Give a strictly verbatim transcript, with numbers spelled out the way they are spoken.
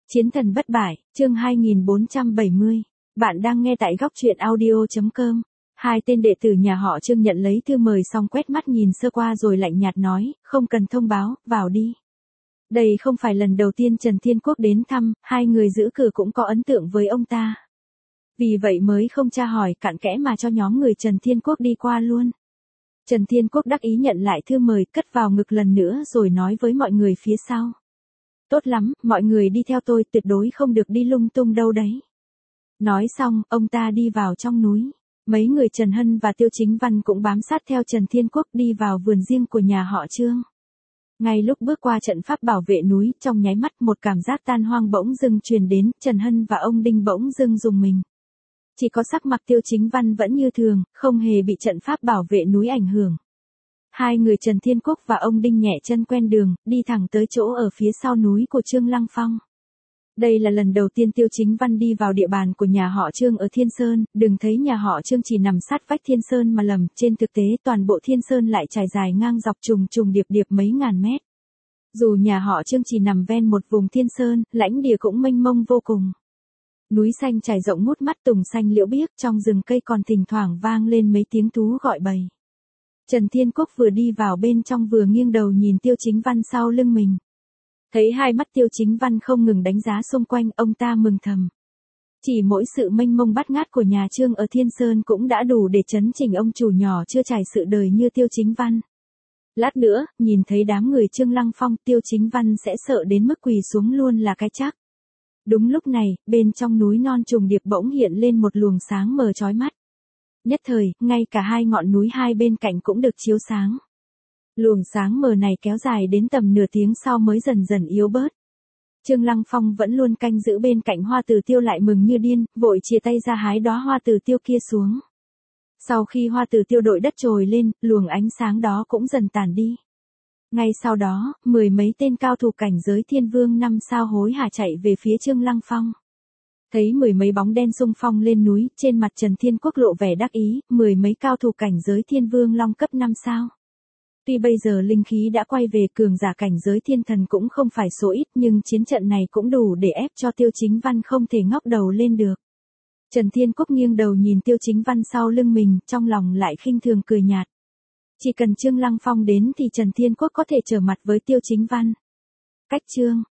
Chiến thần bất bại, chương hai nghìn bốn trăm bảy mươi. Bạn đang nghe tại góc truyện audio chấm com. Hai tên đệ tử nhà họ Trương nhận lấy thư mời xong quét mắt nhìn sơ qua rồi lạnh nhạt nói, không cần thông báo, vào đi. Đây không phải lần đầu tiên Trần Thiên Quốc đến thăm, hai người giữ cửa cũng có ấn tượng với ông ta. Vì vậy mới không tra hỏi cặn kẽ mà cho nhóm người Trần Thiên Quốc đi qua luôn. Trần Thiên Quốc đắc ý nhận lại thư mời, cất vào ngực lần nữa rồi nói với mọi người phía sau. Tốt lắm, mọi người đi theo tôi, tuyệt đối không được đi lung tung đâu đấy. Nói xong, ông ta đi vào trong núi. Mấy người Trần Hân và Tiêu Chính Văn cũng bám sát theo Trần Thiên Quốc đi vào vườn riêng của nhà họ Trương. Ngay lúc bước qua trận pháp bảo vệ núi, trong nháy mắt một cảm giác tan hoang bỗng dưng truyền đến, Trần Hân và ông Đinh bỗng dưng rùng mình. Chỉ có sắc mặt Tiêu Chính Văn vẫn như thường, không hề bị trận pháp bảo vệ núi ảnh hưởng. Hai người Trần Thiên Quốc và ông Đinh nhẹ chân quen đường, đi thẳng tới chỗ ở phía sau núi của Trương Lăng Phong. Đây là lần đầu tiên Tiêu Chính Văn đi vào địa bàn của nhà họ Trương ở Thiên Sơn, đừng thấy nhà họ Trương chỉ nằm sát vách Thiên Sơn mà lầm, trên thực tế toàn bộ Thiên Sơn lại trải dài ngang dọc trùng trùng điệp điệp mấy ngàn mét. Dù nhà họ Trương chỉ nằm ven một vùng Thiên Sơn, lãnh địa cũng mênh mông vô cùng. Núi xanh trải rộng ngút mắt, tùng xanh liễu biếc, trong rừng cây còn thỉnh thoảng vang lên mấy tiếng thú gọi bầy. Trần Thiên Quốc vừa đi vào bên trong vừa nghiêng đầu nhìn Tiêu Chính Văn sau lưng mình. Thấy hai mắt Tiêu Chính Văn không ngừng đánh giá xung quanh, ông ta mừng thầm. Chỉ mỗi sự mênh mông bát ngát của nhà Trương ở Thiên Sơn cũng đã đủ để chấn chỉnh ông chủ nhỏ chưa trải sự đời như Tiêu Chính Văn. Lát nữa, nhìn thấy đám người Trương Lăng Phong, Tiêu Chính Văn sẽ sợ đến mức quỳ xuống luôn là cái chắc. Đúng lúc này, bên trong núi non trùng điệp bỗng hiện lên một luồng sáng mờ chói mắt. Nhất thời, ngay cả hai ngọn núi hai bên cạnh cũng được chiếu sáng. Luồng sáng mờ này kéo dài đến tầm nửa tiếng sau mới dần dần yếu bớt. Trương Lăng Phong vẫn luôn canh giữ bên cạnh hoa tử tiêu lại mừng như điên, vội chia tay ra hái đóa hoa tử tiêu kia xuống. Sau khi hoa tử tiêu đội đất trồi lên, luồng ánh sáng đó cũng dần tàn đi. Ngay sau đó, mười mấy tên cao thủ cảnh giới thiên vương năm sao hối hả chạy về phía Trương Lăng Phong. Thấy mười mấy bóng đen xung phong lên núi, trên mặt Trần Thiên Quốc lộ vẻ đắc ý, mười mấy cao thủ cảnh giới thiên vương long cấp năm sao. Tuy bây giờ linh khí đã quay về, cường giả cảnh giới thiên thần cũng không phải số ít, nhưng chiến trận này cũng đủ để ép cho Tiêu Chính Văn không thể ngóc đầu lên được. Trần Thiên Quốc nghiêng đầu nhìn Tiêu Chính Văn sau lưng mình, trong lòng lại khinh thường cười nhạt. Chỉ cần Trương Lăng Phong đến thì Trần Thiên Quốc có thể trở mặt với Tiêu Chính Văn. Cách Trương